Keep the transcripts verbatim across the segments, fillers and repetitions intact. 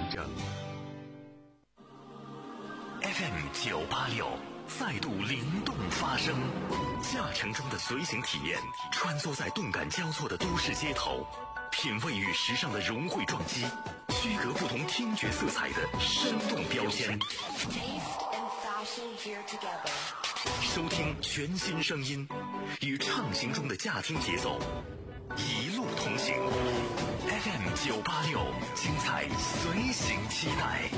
证。F M 九八六再度灵动发声，驾乘中的随行体验，穿梭在动感交错的都市街头，品味与时尚的融汇撞击，区隔不同听觉色彩的生动标签。收听全新声音，与畅行中的驾听节奏，一路同行。F M 九八六，精彩随行期待。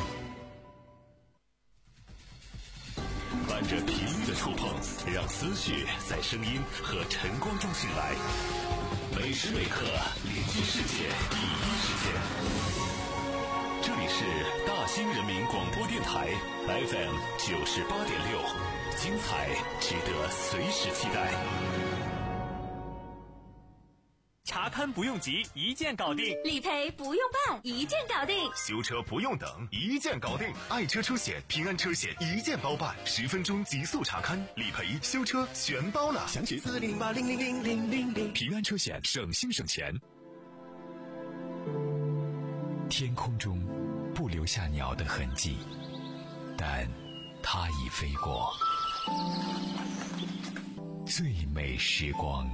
伴着频率的触碰，让思绪在声音和晨光中醒来。每时每刻连接世界第一时间。这里是大兴人民广播电台 F M 九十八点六，精彩值得随时期待。 查勘不用急，一键搞定； 理赔不用办，一键搞定； 修车不用等，一键搞定。爱车车险、平安车险一键包办，十分钟极速查勘、理赔、修车全包了。详情四零八零零零零零零。平安车险，省心省钱。 天空中不留下鸟的痕迹，但它已飞过。最美时光。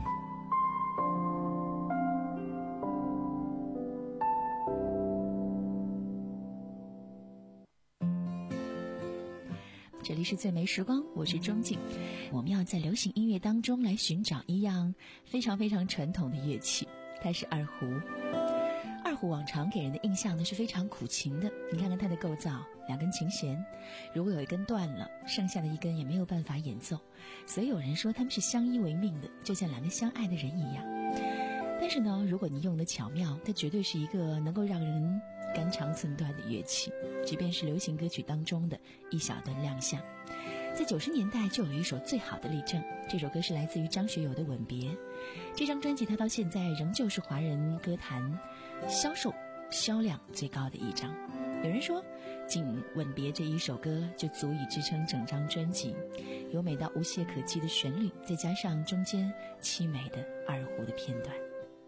这里是最美时光，我是钟静。我们要在流行音乐当中来寻找一样非常非常传统的乐器，它是二胡。二胡往常给人的印象呢是非常苦情的，你看看它的构造，两根琴弦，如果有一根断了，剩下的一根也没有办法演奏，所以有人说他们是相依为命的，就像两个相爱的人一样。但是呢，如果你用的巧妙，它绝对是一个能够让人肝肠寸断的乐器，即便是流行歌曲当中的一小段亮相。在九十年代就有一首最好的例证，这首歌是来自于张学友的《吻别》。这张专辑它到现在仍旧是华人歌坛销售销量最高的一张。有人说仅《吻别》这一首歌就足以支撑整张专辑，优美到无懈可击的旋律，再加上中间凄美的二胡的片段。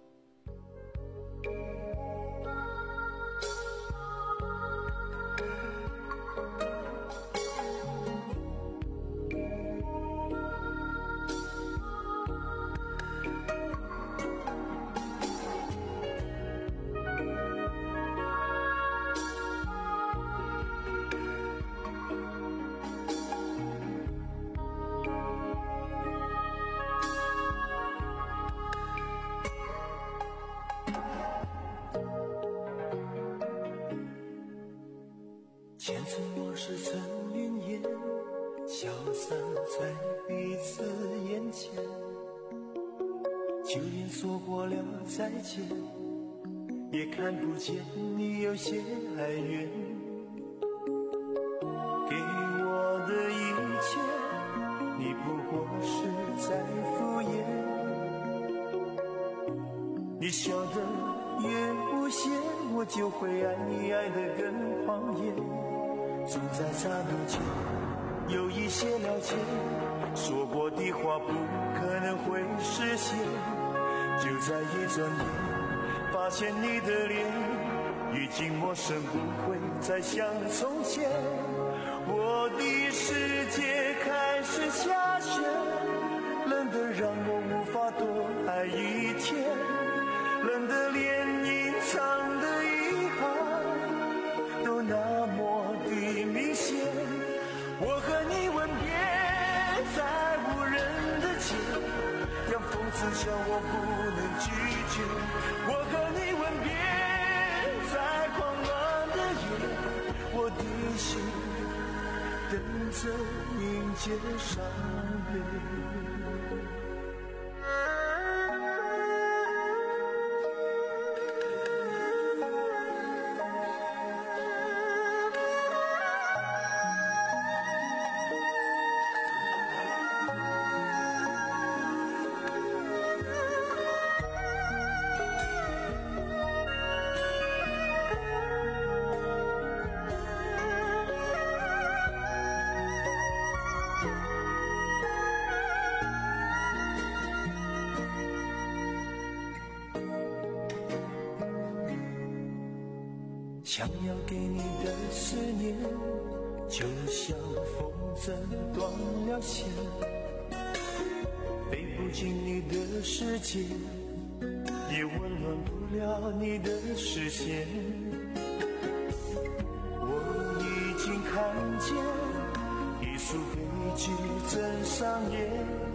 再见，也看不见你有些哀怨。给我的一切，你不过是在敷衍。你笑得越无邪，我就会爱你爱得更狂野。总在刹那间有一些了解，说过的话不可能会实现。就在一转眼，发现你的脸已经陌生，不会再像从前。我的世界开始下雪，冷得让我无法多爱一天，冷得连隐藏的遗憾都那么的明显。我和你吻别在无人的街，让风刺笑我不能拒绝。我和你吻别在狂乱的夜，我的心等着迎接伤悲。 想要给你的思念，就像风筝断了线，飞不进你的世界，也温暖不了你的视线。我已经看见一出悲剧正上演，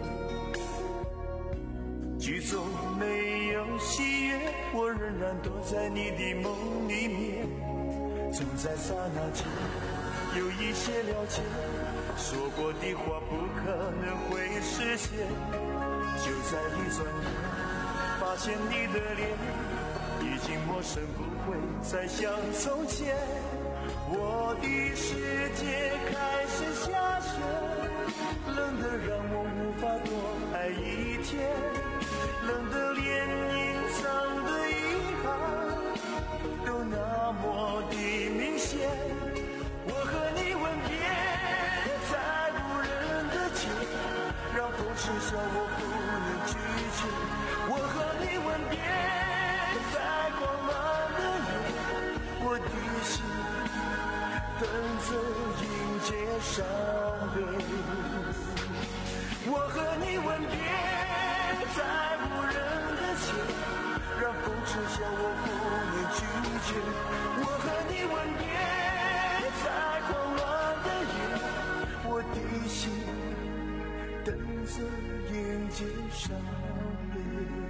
剧中没有喜悦，我仍然躲在你的梦里面。总在刹那间有一些了解，说过的话不可能会实现。就在一转眼，发现你的脸已经陌生，不会再像从前。我的世界开始下雪，冷得让我无法多爱一天，冷得连隐藏的遗憾都那么的明显。我和你吻别在无人的街，让风痴笑我不能拒绝。我和你吻别在光暖的夜，我的心等着迎接伤悲。我和你吻别在无人的街，让风痴笑我不能拒绝。我和你吻别在狂乱的夜，我的心等着迎接伤悲。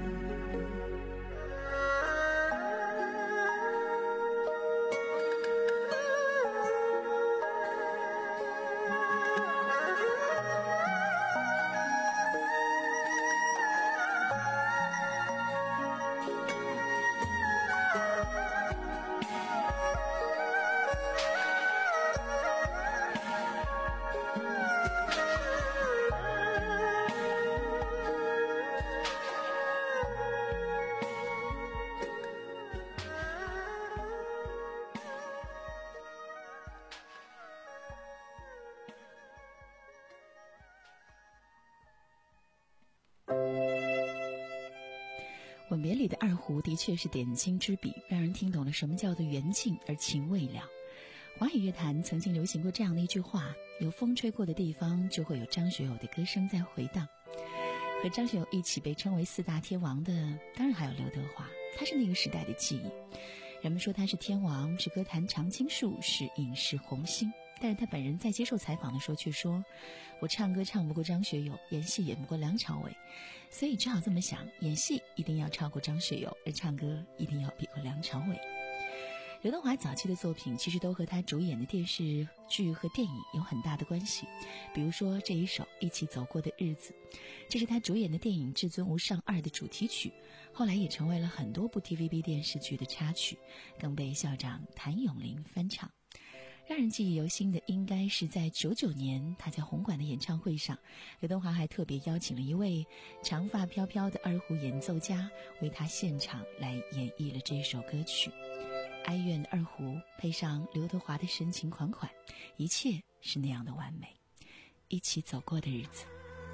吻别里的二胡的确是点睛之笔，让人听懂了什么叫做缘尽而情未了。华语乐坛曾经流行过这样的一句话，有风吹过的地方就会有张学友的歌声在回荡。和张学友一起被称为四大天王的当然还有刘德华，他是那个时代的记忆。人们说他是天王，是歌坛常青树，是影视红星，但是他本人在接受采访的时候却说，我唱歌唱不过张学友，演戏演不过梁朝伟，所以只好这么想，演戏一定要超过张学友，而唱歌一定要比过梁朝伟。刘德华早期的作品其实都和他主演的电视剧和电影有很大的关系，比如说这一首《一起走过的日子》，这是他主演的电影《至尊无上二》的主题曲，后来也成为了很多部 T V B 电视剧的插曲，更被校长谭咏麟翻唱。让人记忆犹新的应该是在九九年他在红馆的演唱会上，刘德华还特别邀请了一位长发飘飘的二胡演奏家为他现场来演绎了这首歌曲。哀怨的二胡配上刘德华的深情款款，一切是那样的完美。一起走过的日子，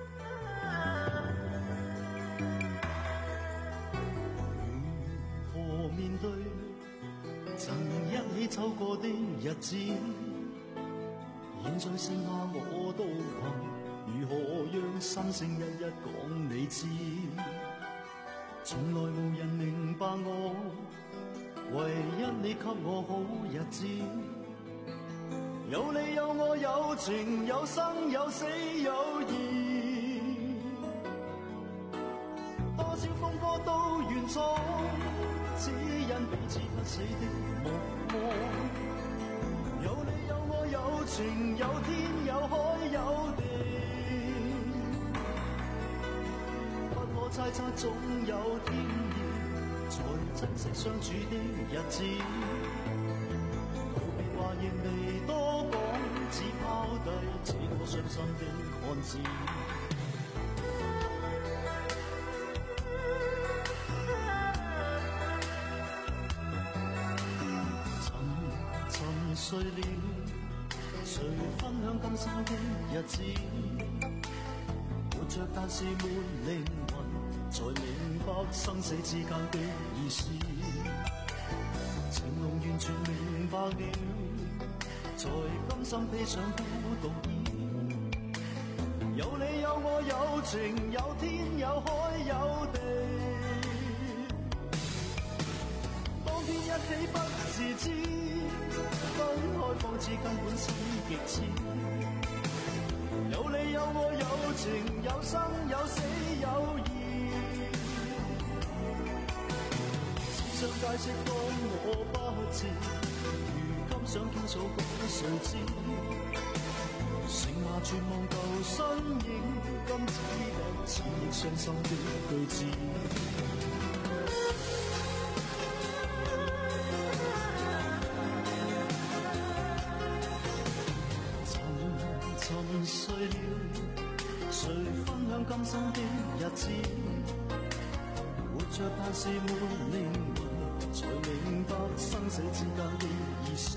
如何面对曾一起走過的日子，現在剩下我獨行，如何讓心聲一一講你知？從來無人明白我，唯一你給我好日子，有你有我有情有生有死有義，多少風波都願闖，只因彼此不死的目光。有你有我有情有天有海有地，不可猜測總有天意，才珍惜相處的日子。告別話亦未多講，只拋低這個傷心的漢子。睡了，誰分享今生的日子？活着但是沒靈魂，才明白生死之間的意思。情濃完全明白了，才甘心披上孤獨衣。有你有我有情有天有海有地，當天一起不自知，分開方知根本心極痴。有你有我有情有生有死有義，只想解釋當我不知，如今想傾訴講誰知，剩下絕望舊身影，今只得淺易傷心的句子。沉睡了，誰分享今生的日子？活着但是沒靈魂，才明白生死之間的意思。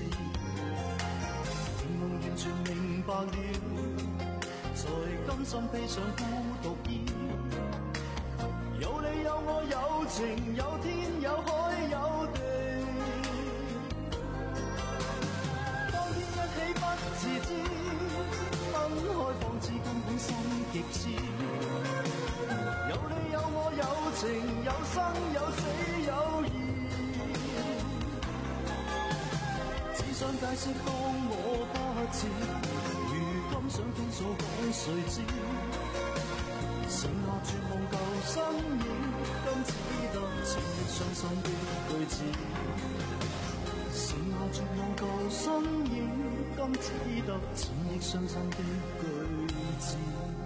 夢完全明白了，才甘心披上孤獨衣。有你有我有情有天有海有地，當天一起不自知，分開方知根本心極痴。有你有我有情有生有死有義，只想解釋當我不知，如今想傾訴講誰知，剩下絕望舊身影，今只得淺易傷心的句子。剩下絕望舊身影，今只得淺易傷心的句子。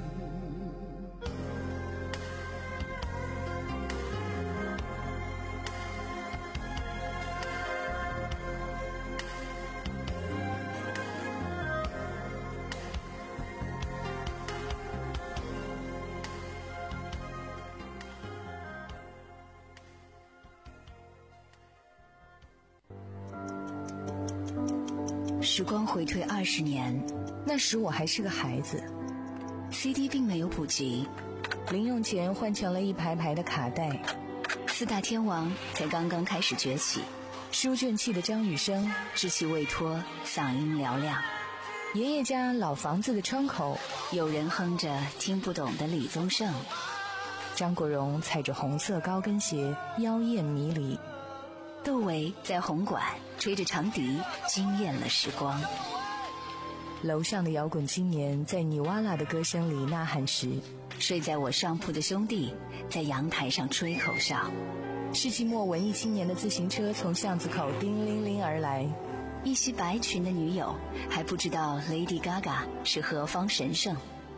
时光回退二十年， 那时我还是个孩子 C D 并没有普及， 零用钱换成了一排排的卡带， 四大天王才刚刚开始崛起， 书卷气的张雨生， 稚气未脱，嗓音嘹亮。 爷爷家老房子的窗口， 有人哼着听不懂的李宗盛， 张国荣踩着红色高跟鞋，妖艳迷离。 窦唯在红馆吹着长笛，惊艳了时光。 楼上的摇滚青年在尼瓦拉的歌声里呐喊时， 睡在我上铺的兄弟在阳台上吹口哨。 世纪末文艺青年的自行车从巷子口叮铃铃而来， 一袭白裙的女友还不知道 Lady Gaga 是何方神圣。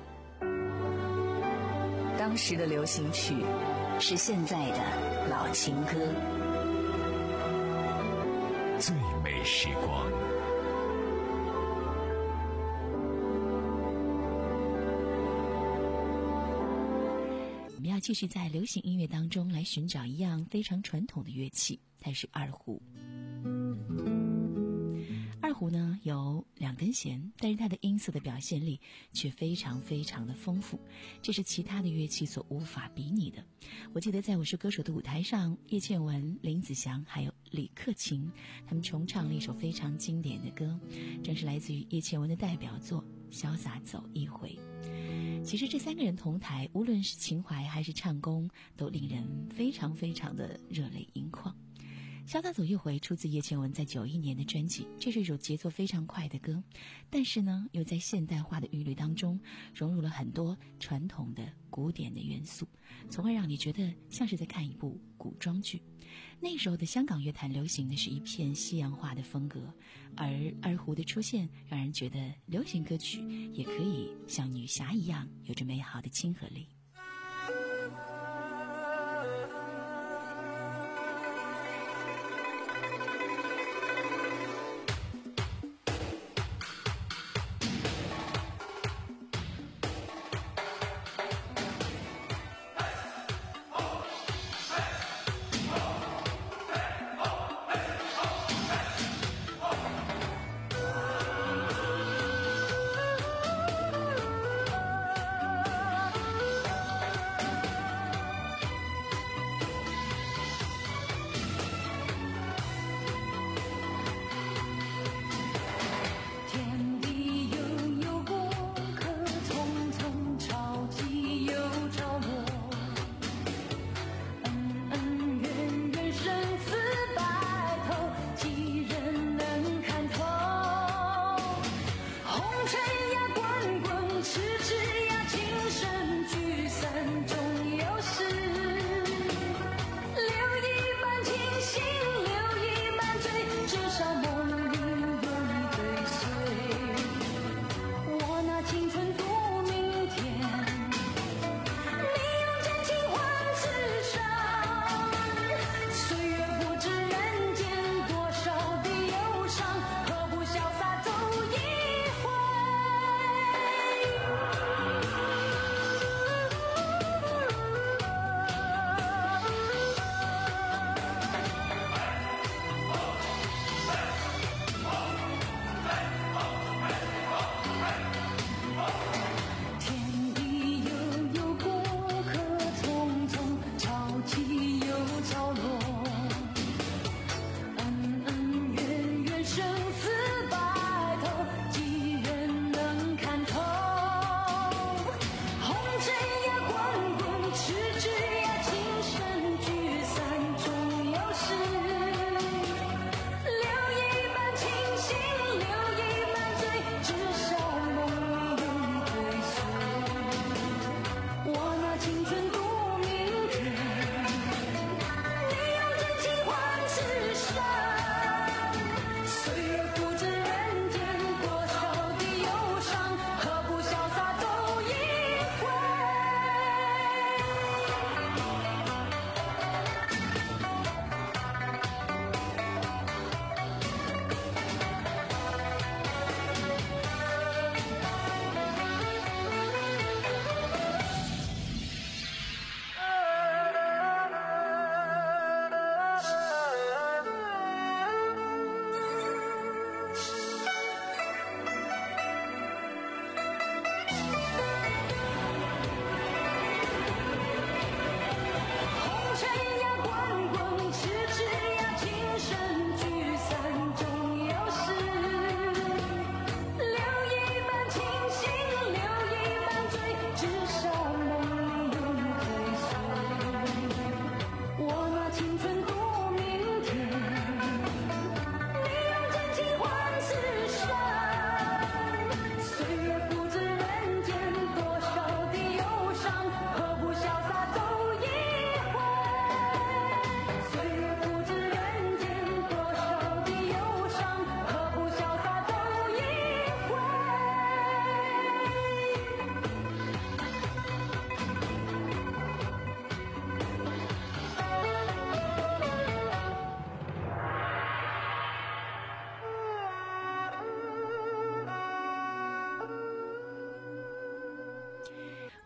当时的流行曲是现在的老情歌。 最美时光， 我们要继续在流行音乐当中来寻找一样非常传统的乐器，它是二胡。二胡呢有两根弦，但是它的音色的表现力却非常非常的丰富，这是其他的乐器所无法比拟的。我记得在我是歌手的舞台上，叶倩文、林子祥还有李克勤，他们重唱了一首非常经典的歌，正是来自于叶倩文的代表作《潇洒走一回》。其实这三个人同台，无论是情怀还是唱功，都令人非常非常的热泪盈眶。潇洒走一回出自叶倩文在九一年的专辑，这是一首节奏非常快的歌，但是呢又在现代化的韵律当中融入了很多传统的古典的元素，从而让你觉得像是在看一部古装剧。那时候的香港乐坛流行的是一片西洋化的风格，而二胡的出现让人觉得流行歌曲也可以像女侠一样有着美好的亲和力。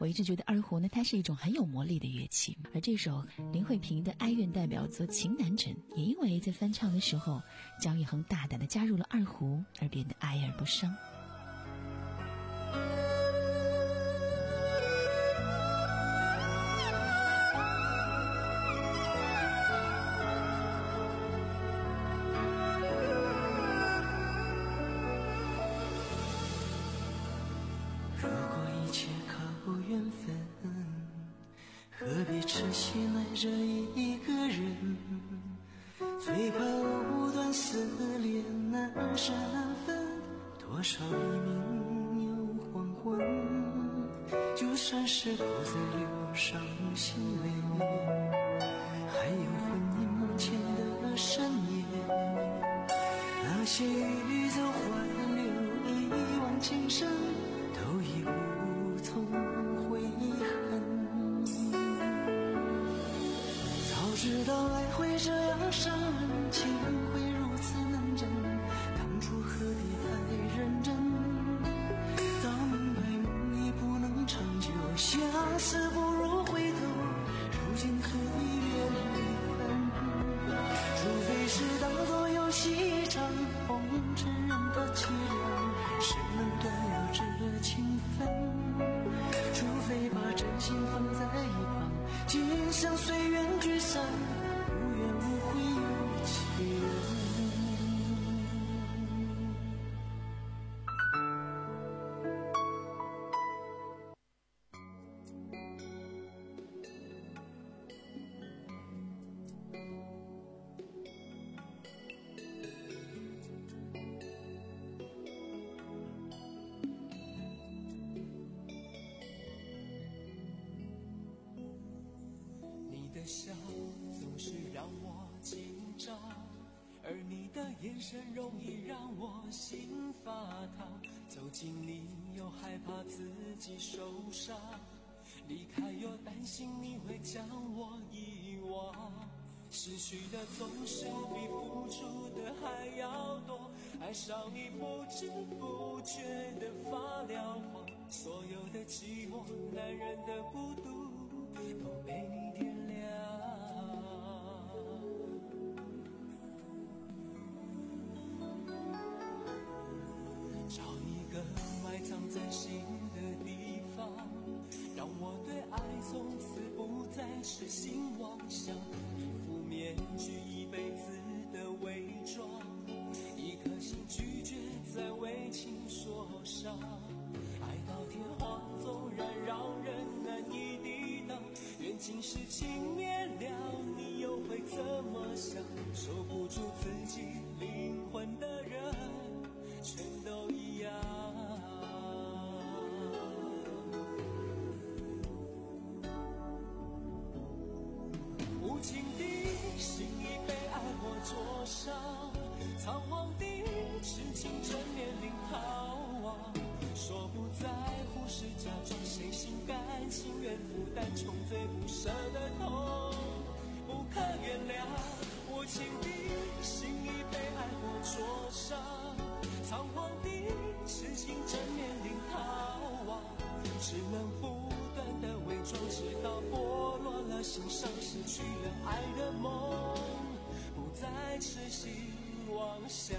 我一直觉得二胡呢，它是一种很有魔力的乐器。而这首林慧萍的哀怨代表作《情难枕》，也因为在翻唱的时候，姜育恒大胆地加入了二胡，而变得哀而不伤。 何必痴心爱着一个人，最怕无端思念难舍难分，多少黎明又黄昏，就算是不再流伤心泪，还有魂萦梦牵的深夜，那些欲走还留一往情深，都已无从悔恨。知道爱会这样伤人，情会如此难枕，当初何必太认真，早明白梦已不能长久，相思不如回头，如今何必怨离分，除非是当作游戏一场，红尘人的凄凉，谁能断了这情分，除非把真心放在一旁，尽享随缘聚散，无怨无悔有其人。 笑总是让我紧张，而你的眼神容易让我心发烫，走近你又害怕自己受伤，离开又担心你会将我遗忘，失去的总是比付出的还要多，爱上你不知不觉的发了慌，所有的寂寞男人的孤独都被你点亮，找一个埋藏在心的地方，让我对爱从此不再痴心妄想，一副面具一辈子的伪装，一颗心拒绝再为情所伤，爱到天荒纵然让人难以抵挡，愿今世情灭了你又会怎么想，守不住自己灵魂的人全都一样，无情的心已被爱火灼伤，仓皇的痴情正面临逃亡，说不在乎是假装，谁心甘情愿负担穷追不舍的痛，不可原谅，无情的心已被爱火灼伤，仓皇的痴情正面临逃亡，只能不断的伪装，直到剥落了心伤，失去了爱的梦，不再痴心妄想。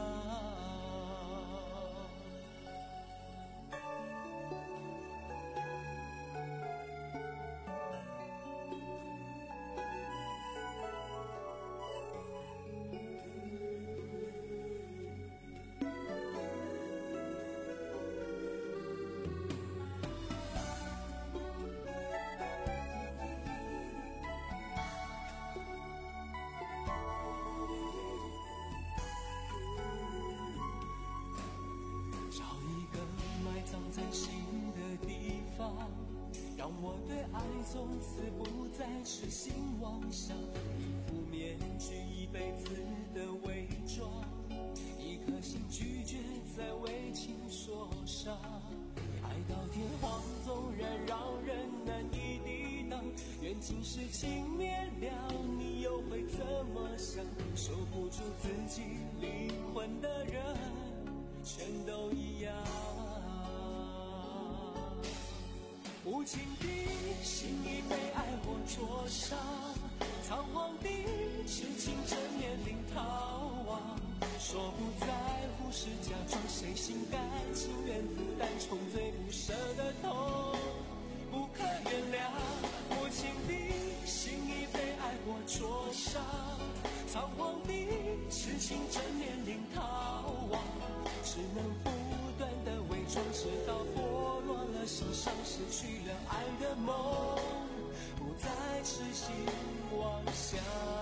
让我对爱从此不再痴心妄想，一副面具一辈子的伪装，一颗心拒绝再为情所伤，爱到天荒纵然让人难以抵挡，愿今世情灭了你又会怎么想，守不住自己灵魂的人全都一样，无无情的心已被爱火灼伤，仓皇的痴情着年龄逃亡，说不在乎是假装，谁心甘情愿负担重罪不舍的痛，不可原谅。无情的心已被爱火灼伤，仓皇的痴情着年龄逃亡，只能不断的伪装，直到剥落了心伤，失去了爱的梦，不再痴心妄想。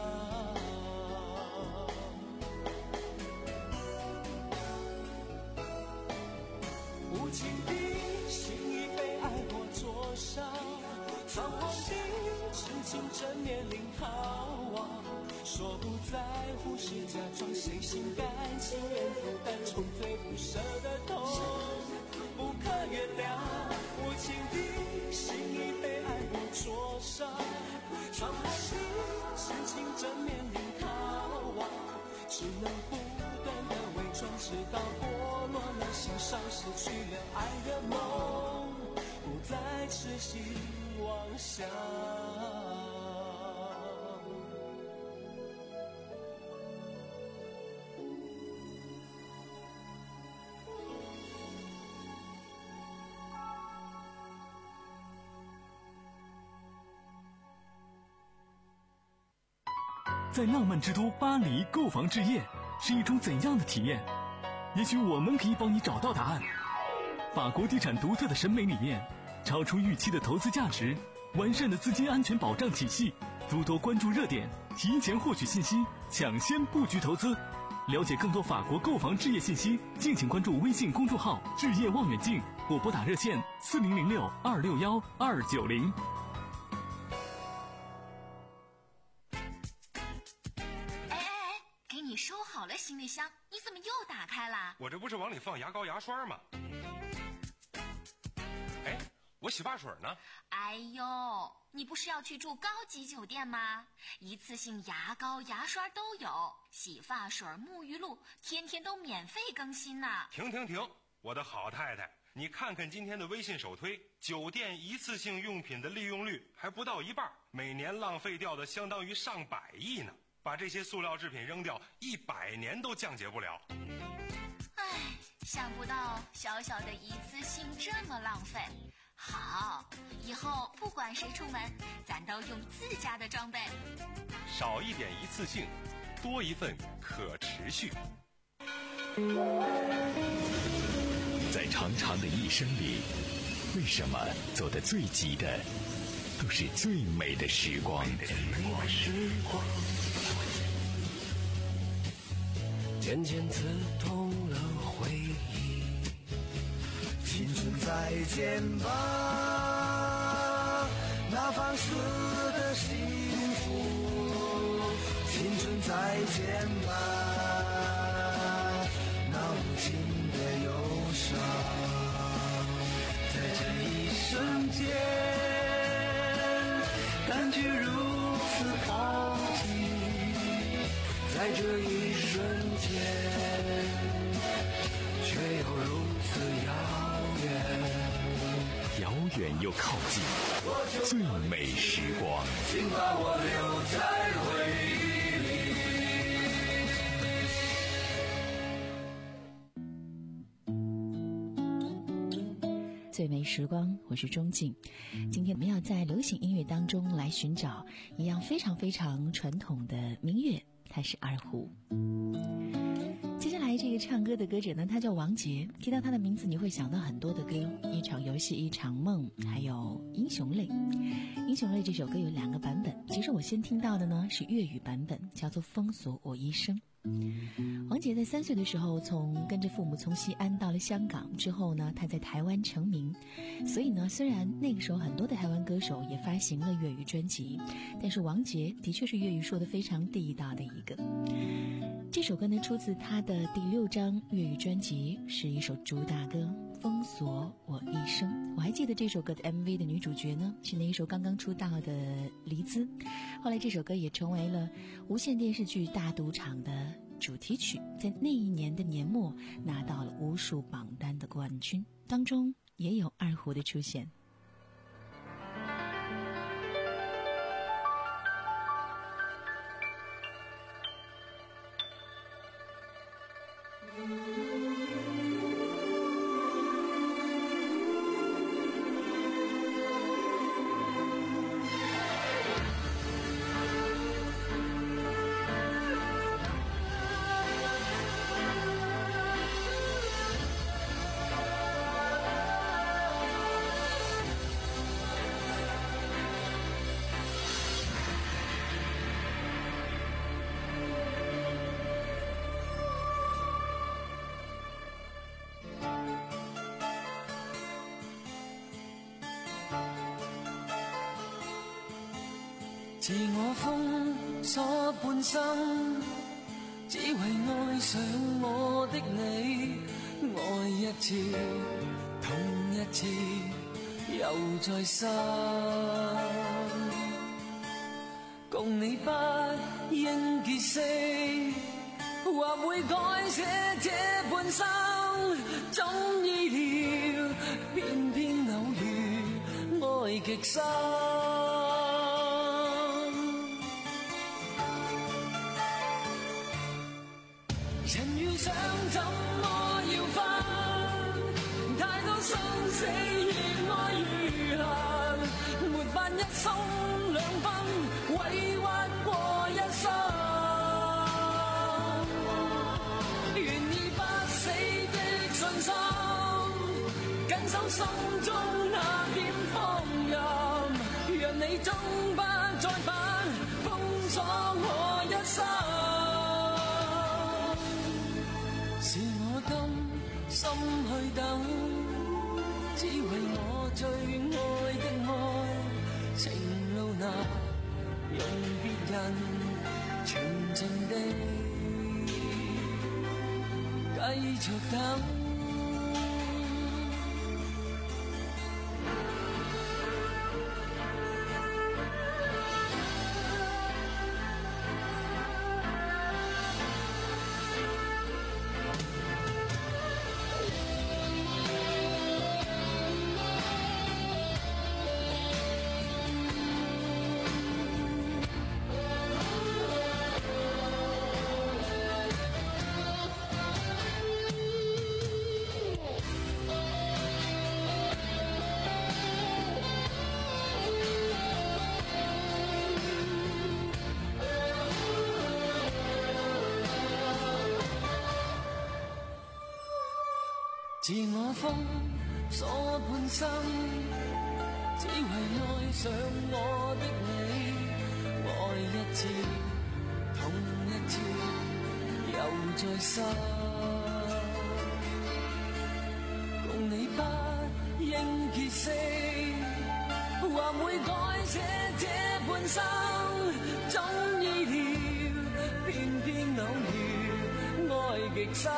无情的心已被爱火灼伤，仓皇的痴情着年龄逃亡，说不在乎是假装，谁心甘情愿负担重罪不舍的痛，不可原谅。无情的心已被爱火灼伤，仓皇的痴情着年龄逃亡，只能不断的伪装，直到剥落了心伤，失去了爱的梦，不再痴心妄想。 在浪漫之都巴黎购房置业是一种怎样的体验？也许我们可以帮你找到答案。法国地产独特的审美理念，超出预期的投资价值，完善的资金安全保障体系，诸多关注热点，提前获取信息，抢先布局投资。了解更多法国购房置业信息，敬请关注微信公众号“置业望远镜”或拨打热线四零零六二六幺二九零。 你收好了行李箱，你怎么又打开了？ 我这不是往里放牙膏牙刷吗？哎，我洗发水呢？ 哎呦，你不是要去住高级酒店吗？一次性牙膏牙刷都有，洗发水沐浴露天天都免费更新呢。 停停停，我的好太太，你看看今天的微信首推，酒店一次性用品的利用率还不到一半，每年浪费掉的相当于上百亿呢。把这些塑料制品扔掉，一百年都降解不了。 唉，想不到小小的一次性这么浪费。好，以后不管谁出门，咱都用自家的装备。 少一点一次性，多一份可持续。 在长长的一生里，为什么走得最急的都是最美的时光？ 渐渐刺痛了回忆，青春再见吧，那放肆的幸福，青春再见吧，那无情的忧伤，在这一瞬间感觉如此靠近，在这一瞬间却又如此遥远， 遥远又靠近，最美时光， 请把我留在回忆里。最美时光，我是钟静。今天我们要在流行音乐当中来寻找一样非常非常传统的民乐，它是二胡。接下来这个唱歌的歌者呢，他叫王杰。提到他的名字，你会想到很多的歌，一场游戏，一场梦，还有英雄泪。英雄泪这首歌有两个版本，其实我先听到的呢是粤语版本，叫做封锁我一生。王杰在三岁的时候，从跟着父母从西安到了香港之后呢，他在台湾成名。所以呢，虽然那个时候很多的台湾歌手也发行了粤语专辑，但是王杰的确是粤语说得非常地道的一个。这首歌呢出自他的第六张粤语专辑，是一首主打歌《封锁我一生》。我还记得这首歌的 M V 的女主角呢是那一首刚刚出道的黎姿，后来这首歌也成为了无线电视剧《大赌场》的主题曲，在那一年的年末拿到了无数榜单的冠军，当中也有二胡的出现。 自我封鎖半生，只為愛上我的你，愛一次，痛一次，又再生。共你不應結識，或會改寫這半生，怎意料偏偏偶遇愛極深。人遇上怎麼要分？太多生死願愛如痕，沒法一心兩分，委屈過一生。願意不死的信心，緊守心中那點放任，讓你終不再返，封鎖我一生。是我甘心去等，只為我最愛的愛，情路難用別人全情地繼續等。自我封鎖半生，只為愛上我的你，愛一次，痛一次，又再生。共你不應結識，或會改寫這半生，怎意料偏偏偶遇愛極深。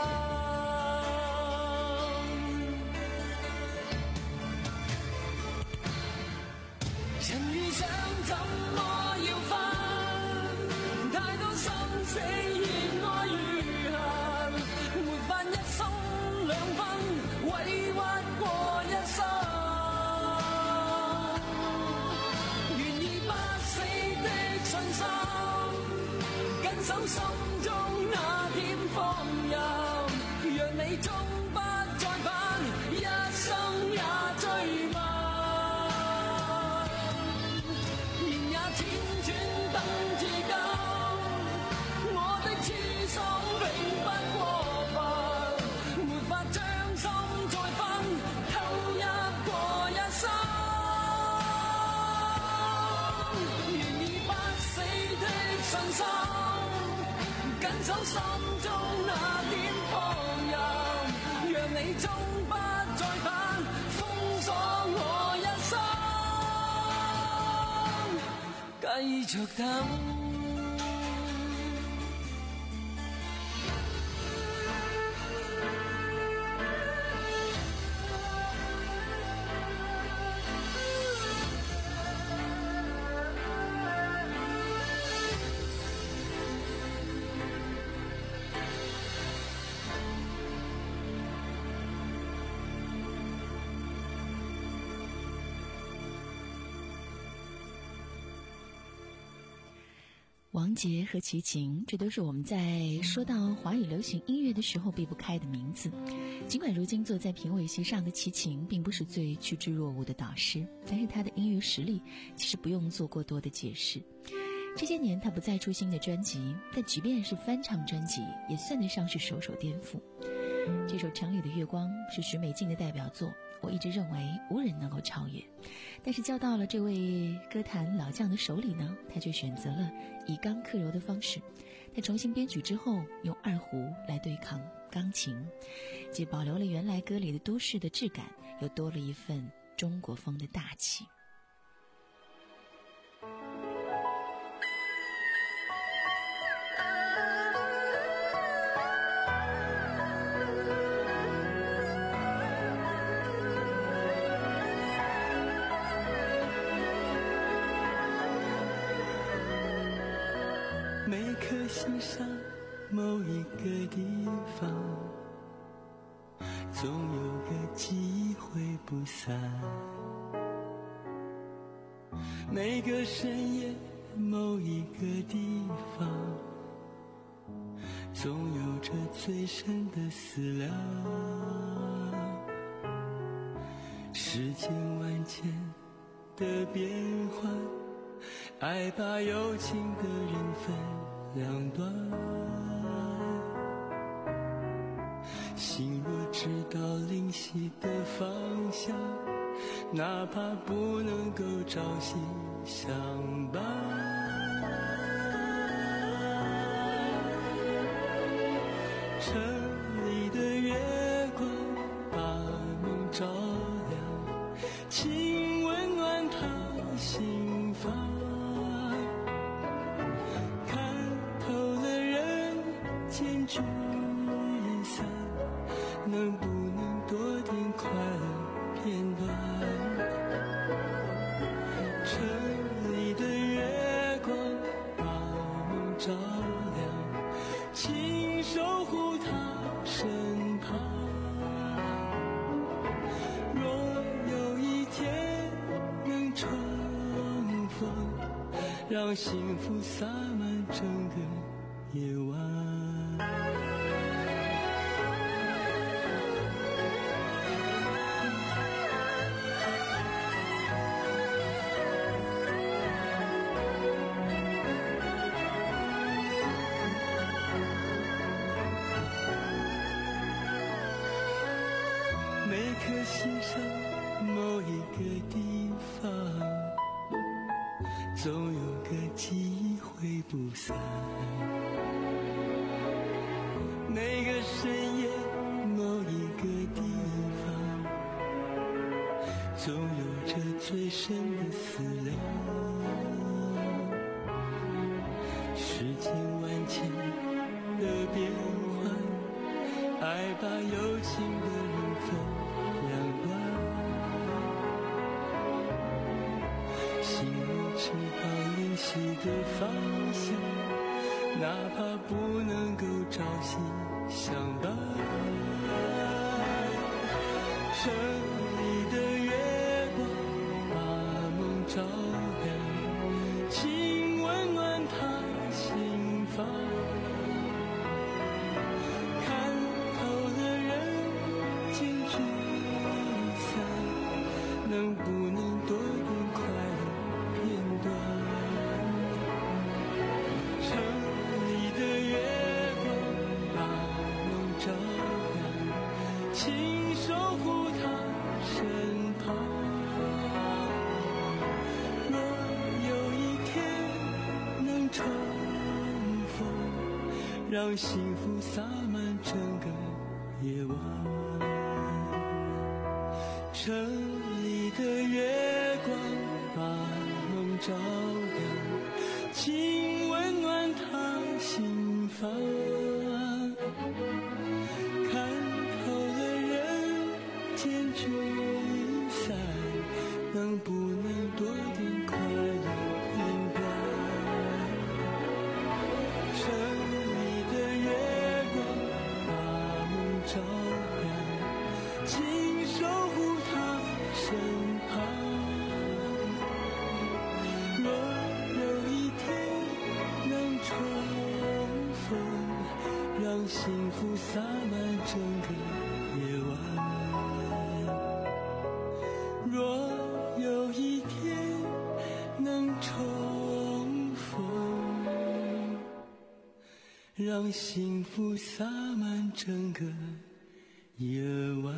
人遇上怎麼要分？太多生死願愛如痕，沒法一心兩分，委屈過一生。願意不死的信心，緊守心中那點放任，讓你終不再返，一生也追問。緊守心中那點放任，讓你終不再返，封鎖我一生，繼續等。 王杰和齐秦，这都是我们在说到华语流行音乐的时候避不开的名字。尽管如今坐在评委席上的齐秦并不是最趋之若鹜的导师，但是他的音乐实力其实不用做过多的解释。这些年他不再出新的专辑，但即便是翻唱专辑也算得上是首首颠覆。这首《城里的月光》是许美静的代表作，我一直认为无人能够超越，但是交到了这位歌坛老将的手里呢，他却选择了以钢克柔的方式。他重新编曲之后，用二胡来对抗钢琴，既保留了原来歌里的都市的质感，又多了一份中国风的大气。 每颗心上某一个地方，总有个记忆挥不散。每个深夜某一个地方，总有着最深的思量。世间万千的变幻，爱把有情的人分两端。心若知道灵犀的方向，哪怕不能够朝夕相伴。城里的月光把梦照亮，请温暖他心房。看透了人间聚散，能不能多点快乐片段？城里的月光把梦照亮，请守护他身旁。若有一天能重逢，让幸福洒满整个夜晚。每颗心上某一个地方，总有个记忆挥不散。每个深夜某一个地方，总有着最深的思量。世间万千的变幻，爱把有情的人分两端。心若知道灵犀的方向，哪怕不能够朝夕相伴。城里的月光把梦照亮，请温暖他心房。看透了人间聚散，能不能多点快乐片段？城里的月光把梦照亮，请守护他身旁。若有一天能重逢，让幸福洒满整个夜晚。城里的月光把梦照亮，请温暖他心房。看透了人间聚散，能不能多点快乐片段？城里的月光把梦照亮，请守护他身旁。若有一天能重逢，让幸福洒满整个夜晚。若有一天能重逢，让幸福洒满整个夜晚。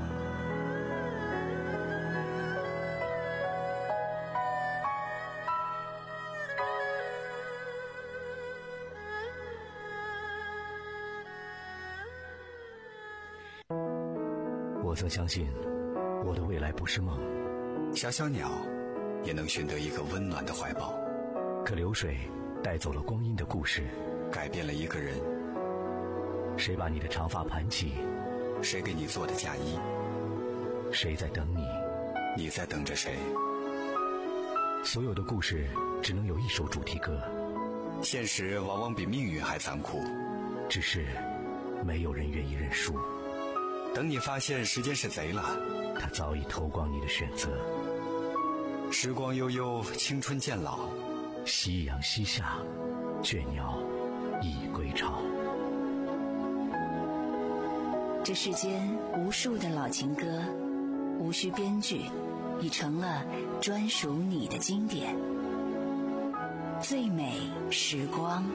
我曾相信我的未来不是梦， 小小鸟也能寻得一个温暖的怀抱。 可流水带走了光阴的故事， 改变了一个人。 谁把你的长发盘起？ 谁给你做的嫁衣？ 谁在等你？ 你在等着谁？ 所有的故事只能有一首主题歌， 现实往往比命运还残酷， 只是没有人愿意认输。 等你发现时间是贼了， 他早已偷光你的选择。 时光悠悠，青春渐老， 夕阳西下，倦鸟已归巢。 这世间无数的老情歌，无需编剧，已成了专属你的经典。最美时光。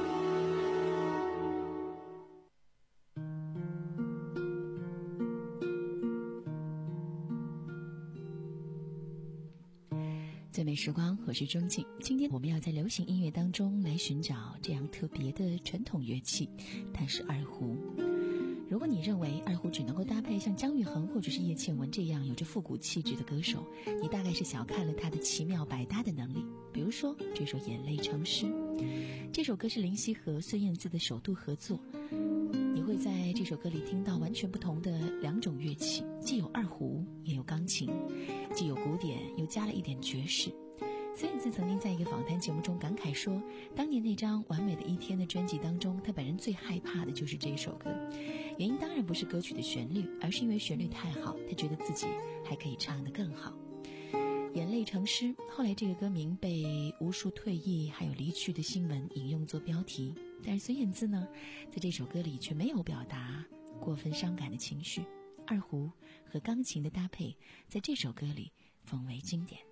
最美时光，我是钟静。今天我们要在流行音乐当中来寻找这样特别的传统乐器，它是二胡。如果你认为二胡只能够搭配像姜育恒或者是叶倩文这样有着复古气质的歌手，你大概是小看了他的奇妙百搭的能力。比如说这首《眼泪成诗》，这首歌是林夕和孙燕姿的首度合作。你会在这首歌里听到完全不同的两种乐器，既有二胡也有钢琴，既有古典又加了一点爵士。孙燕姿曾经在一个访谈节目中感慨说，当年那张完美的一天的专辑当中，她本人最害怕的就是这一首歌。原因当然不是歌曲的旋律，而是因为旋律太好，她觉得自己还可以唱得更好。眼泪成诗，后来这个歌名被无数退役还有离去的新闻引用作标题，但是孙燕姿呢，在这首歌里却没有表达过分伤感的情绪。二胡和钢琴的搭配在这首歌里奉为经典。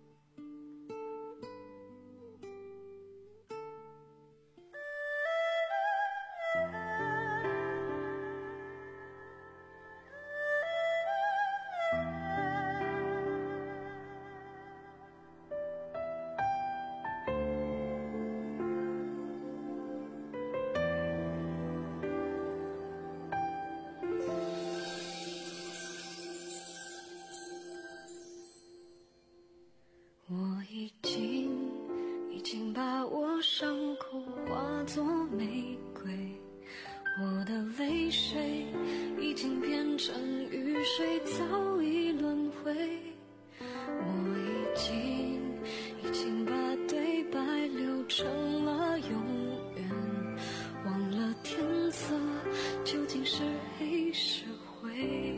我已经已经把我伤口化作玫瑰，我的泪水已经变成雨水，早已轮回。我已经已经把对白留成了永远，忘了天色究竟是黑是灰。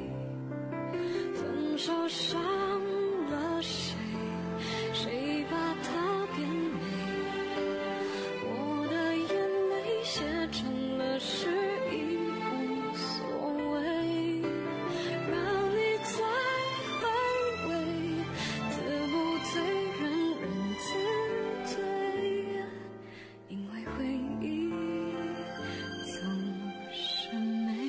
分手伤了谁？谁把它变美？我的眼泪写成了诗，已无所谓。让你再回味，自不醉人人自醉，因为回忆总是美。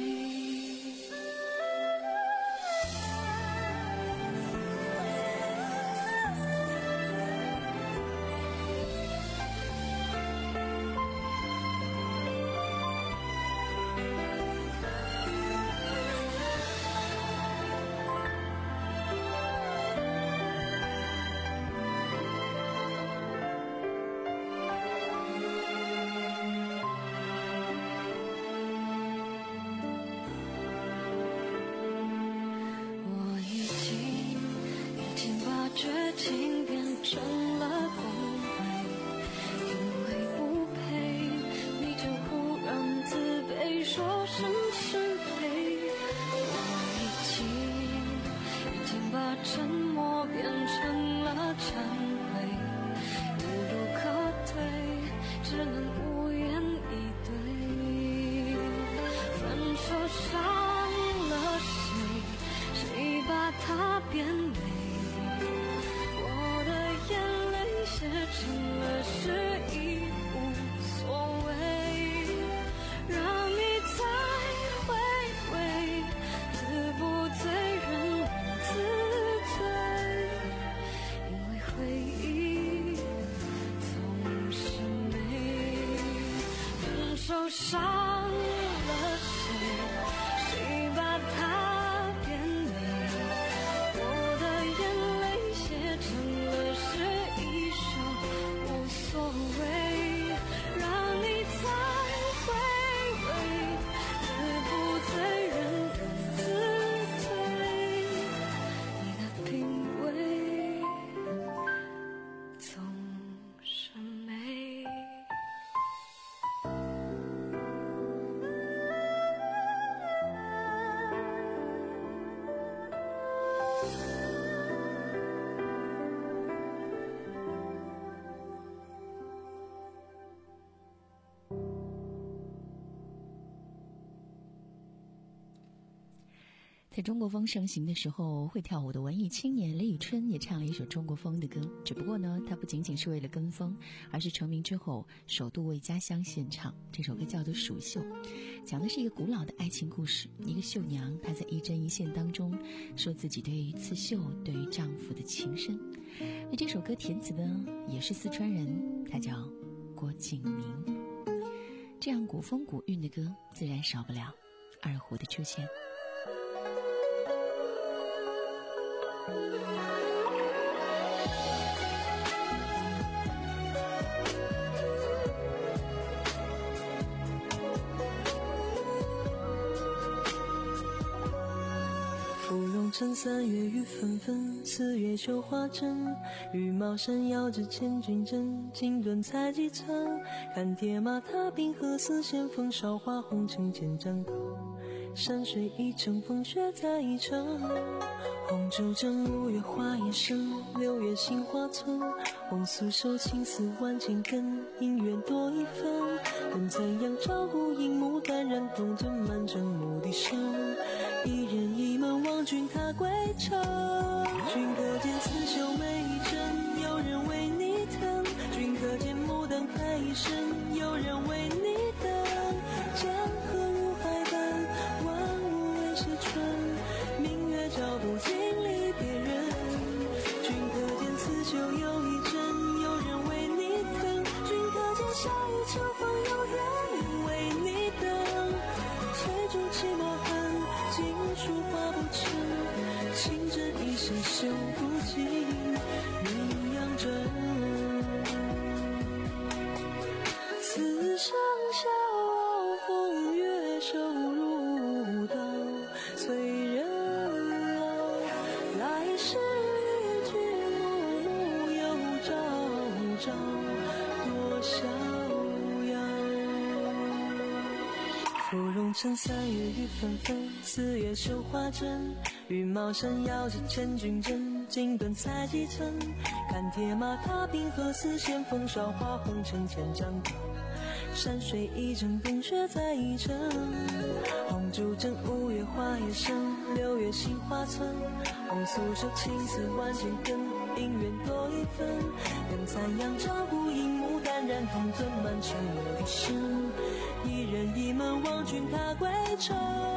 我已经已经把绝情变成了恭维，因为不配你就忽然自卑，说声失陪。我已经已经把沉默变成了忏悔，无路可退，只能无言以对。分手伤了谁？谁把它变美？我的眼泪写成了诗，已无所谓。让你再回味，自不醉人人自醉，因为回忆总是美。分手伤了谁？谁把它变美？我的在中国风盛行的时候，会跳舞的文艺青年李宇春也唱了一首中国风的歌，只不过呢，他不仅仅是为了跟风，而是成名之后首度为家乡献唱。这首歌叫做《蜀绣》，讲的是一个古老的爱情故事。一个绣娘，她在一针一线当中说自己对于刺绣、对于丈夫的情深。那这首歌填词的也是四川人，他叫郭敬明。这样古风古韵的歌，自然少不了二胡的出现。 趁三月雨纷纷，四月绣花针。羽毛扇摇着千军阵，锦缎裁几层。看铁马踏冰河，丝线风韶华红尘千丈高。山水一程，风雪在一程。红烛正，五月花叶深，六月杏花村。红酥手，青丝万千根，姻缘多一分。等残阳照顾荧幕，淡然同尊满城牧笛声。一人一门望君踏归程，君可见刺绣每一针，有人为你疼。君可见牡丹开一生，有人为你等。江河入海奔，万物为谁春？明月照不尽离别人。君可见刺绣有一针，有人为你疼。君可见夏雨秋风，有人为你等。翠竹泣墨痕，锦书画不成，情真一生绣不尽鸳鸯针。此生笑傲风月，手如刀催人老。来世与君暮暮，又朝朝多逍遥。芙蓉城三月雨纷纷，四月绣花针。羽毛扇摇着千军阵，锦缎裁几层。看铁马踏冰河，丝线风韶华红尘千丈高。山水一程，风雪在一程。红烛正，五月花叶深，六月杏花村。红酥手，青丝万千根，姻缘多一分。等残阳照顾荧幕，淡然同尊满城牧笛声。一人一门望君踏归程。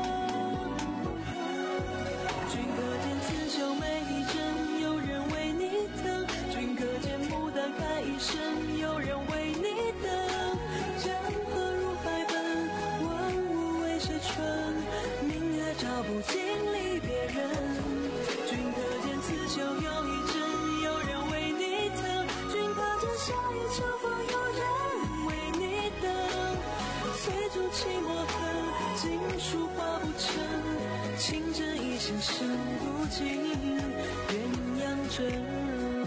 君可见刺绣每一针，有人为你疼。君可见牡丹开一生，有人为你等。江河入海奔，万物为谁春？明月照不尽离别人。君可见刺绣有一针，有人为你疼。君可见夏雨秋风，有人为你等。翠竹泣墨痕，锦书画不成，情真一生绣不尽鸳鸯针。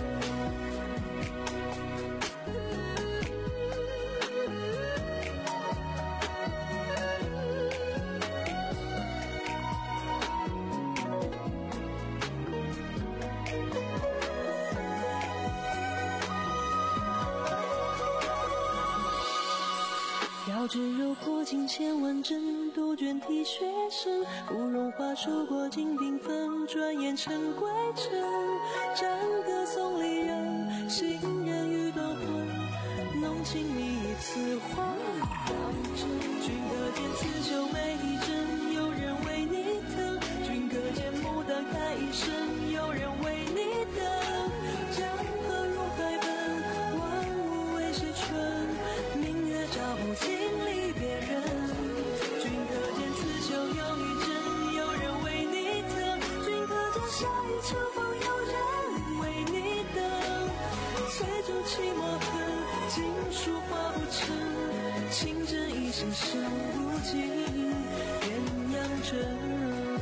遥知柔过尽千万针，杜鹃啼血声。芙蓉花树过尽缤纷，转眼成归程。战歌送离人，行人欲断魂。浓情蜜意此花当真。君可见刺绣每一针，有人为你疼。君可见牡丹开一生，有人为你等。江河入海奔，万物为谁春？明月照不尽离别人。君可见刺绣有一针，有人为你疼。君可见夏雨秋风，有人为你等。翠竹泣墨痕，锦书画不成，情真一生绣不尽鸳鸯针。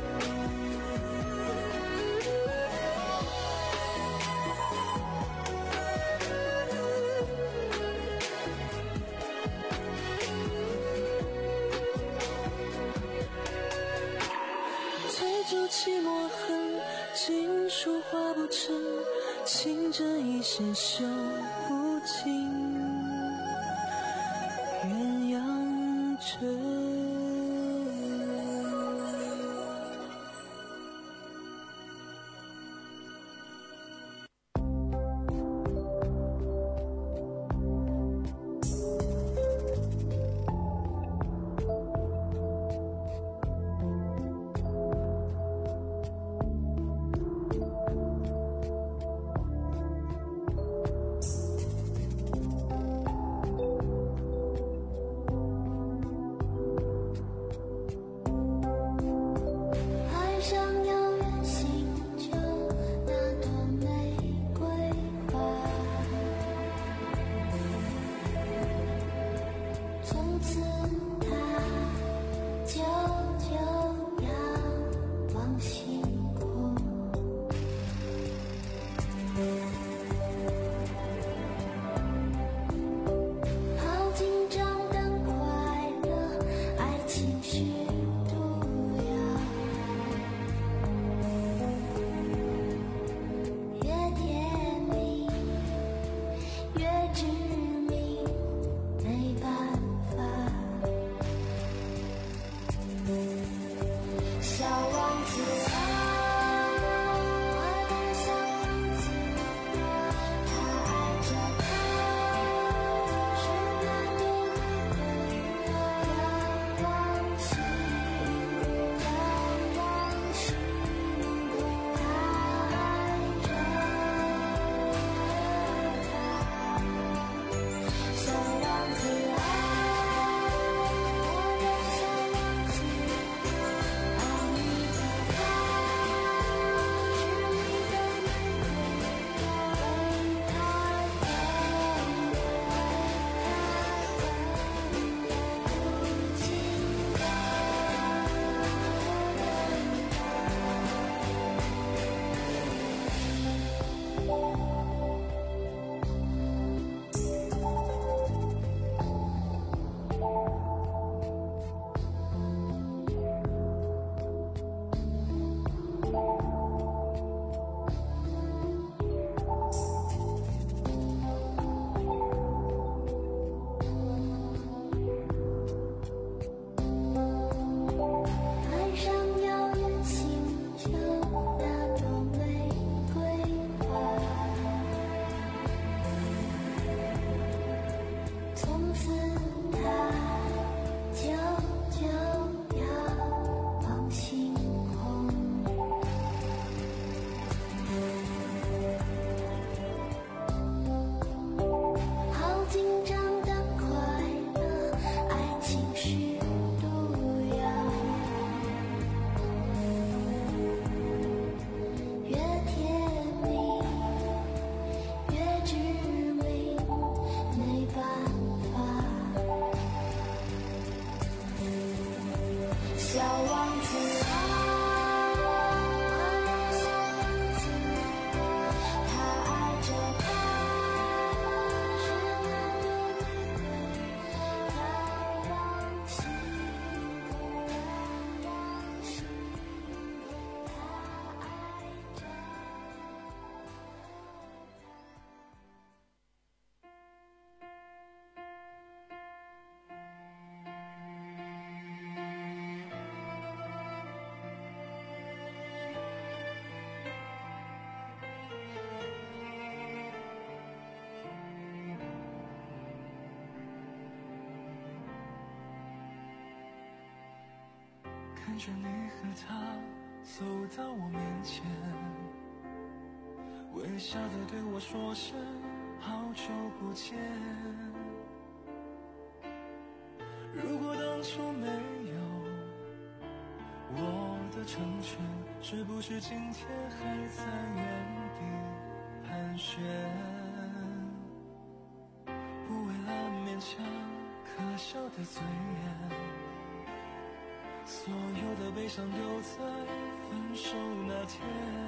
泣墨痕，锦书画不成，情真一生绣不尽鸳鸯针。 上遥远星球，那朵玫瑰花，从此它就就仰望星空。好紧张的快乐，爱情是毒药，越甜蜜越致命，没办法。小王子啊，我的小王子，他爱着她，是那朵玫瑰，仰望星空，仰望星空，他爱着她。小王子啊，我的小王子，爱你的他，是你的玫瑰，为他等待，为他等待，无尽的岸上遥远星球，那朵玫瑰花，从此它就就仰望星空。好紧张的快乐，爱情是毒药，越甜蜜越致命，没办法。小王子啊，我的小王子，他爱着她，是那朵玫瑰，仰望星空，仰望星空，他爱着看着你和他走到我面前，微笑地对我说声好久不见。如果当初没有我的成全，是不是今天还在原地盘旋？不为了勉强可笑的嘴脸，所有的悲伤丢在分手那天，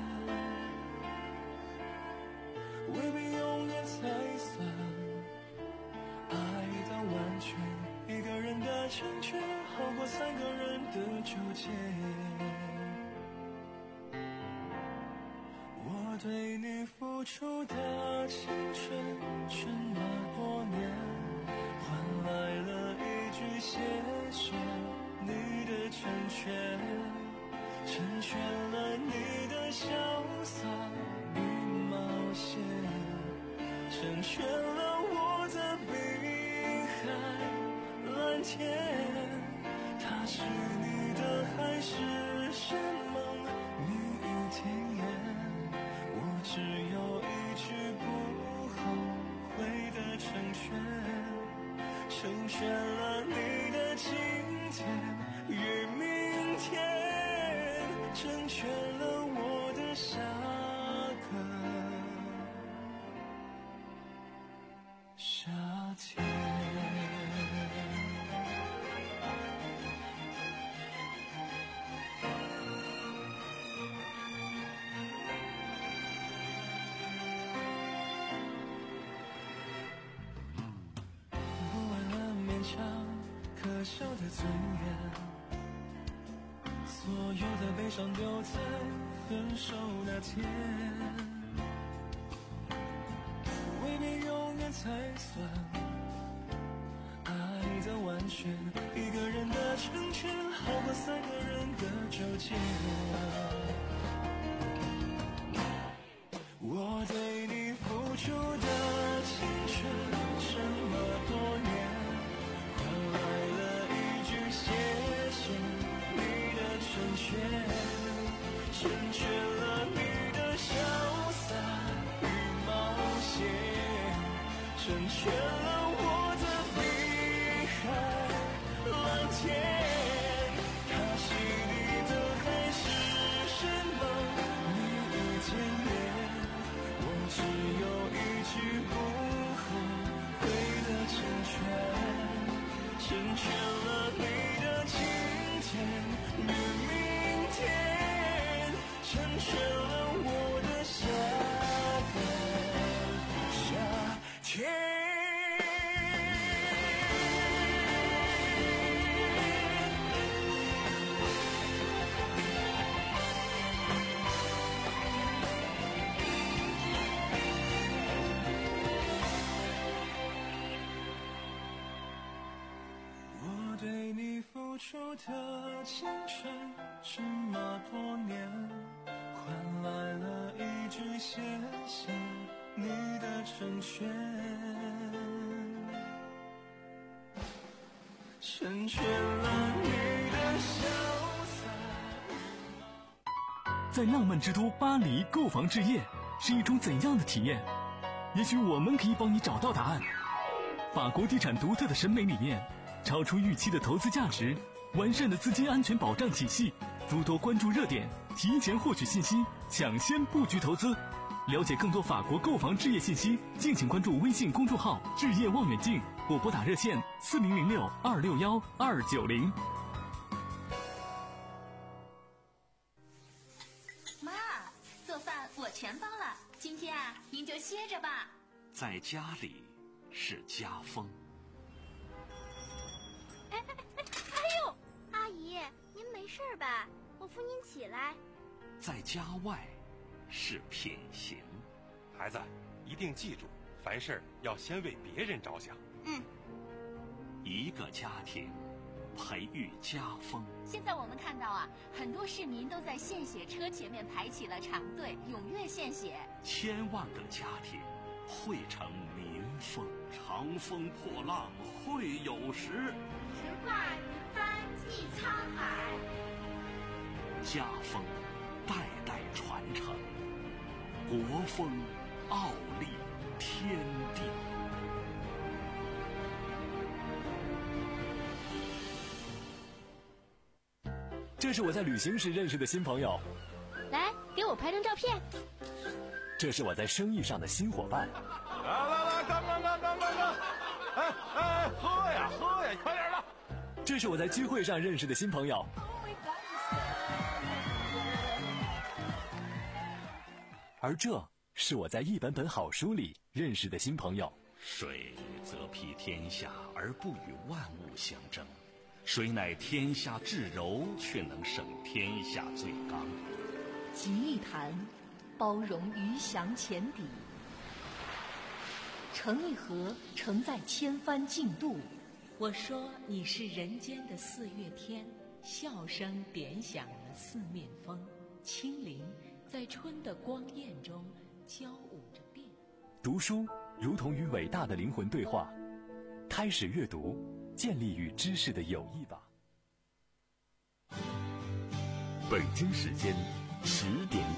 未必永远才算爱到完全，一个人的成全好过三个人的纠结。我对你付出的青春这么多年，换来了一句谢谢你的成全，成全了你的潇洒与冒险，成全了我的碧海蓝天。他是你的还是什么蜜语甜言？我只有一句不后悔的成全，成全了你的今天与明天。 成全了我的下个夏天。不为了勉强可笑的尊严，所有的悲伤丢在分手那天，为你永远才算爱的完全，一个人的成全好过三个人的纠结。我对你付出的青春这么多年，换来了一句谢谢你的成全，成全了你的潇洒与冒险，成全了我的碧海蓝天。可惜你的还是什么你一见面，我只有一句不后悔的成全，成全了你的今天与明天，成全了我的下个夏天。我对你付出的青春这么多年，换来了一句谢谢你的成全，成全了你的潇洒。 在浪漫之都巴黎购房置业是一种怎样的体验？也许我们可以帮你找到答案。法国地产独特的审美理念，超出预期的投资价值，完善的资金安全保障体系，诸多关注热点，提前获取信息，抢先布局投资。了解更多法国购房置业信息，敬请关注微信公众号置业望远镜，或拨打热线四零零六二六幺二九零。 妈，做饭我全包了，今天啊，您就歇着吧。 在家里是家风。 哎哎哎！哎呦，阿姨，您没事吧？我扶您起来。 在家外是品行。 孩子，一定记住，凡事要先为别人着想。 嗯。 一个家庭，培育家风。 现在我们看到啊，很多市民都在献血车前面排起了长队，踊跃献血。 千万个家庭汇成民风，长风破浪会有时。 直挂云帆济沧海。 家风代代传承，国风傲立天地。 这是我在旅行时认识的新朋友， 来给我拍张照片。 这是我在生意上的新伙伴。 来来来，干干干干干干！哎哎，喝呀喝呀，快点的！ 这是我在聚会上认识的新朋友。而这是我在一本本好书里认识的新朋友。 水则披天下而不与万物相争，水乃天下至柔，却能胜天下最刚。 集一坛，包容鱼翔浅底；盛一盒，盛在千帆竞渡。 我说你是人间的四月天，笑声点响了四面风，清灵在春的光艳中交舞着变。 读书如同与伟大的灵魂对话，开始阅读，建立与知识的友谊吧。 北京时间十点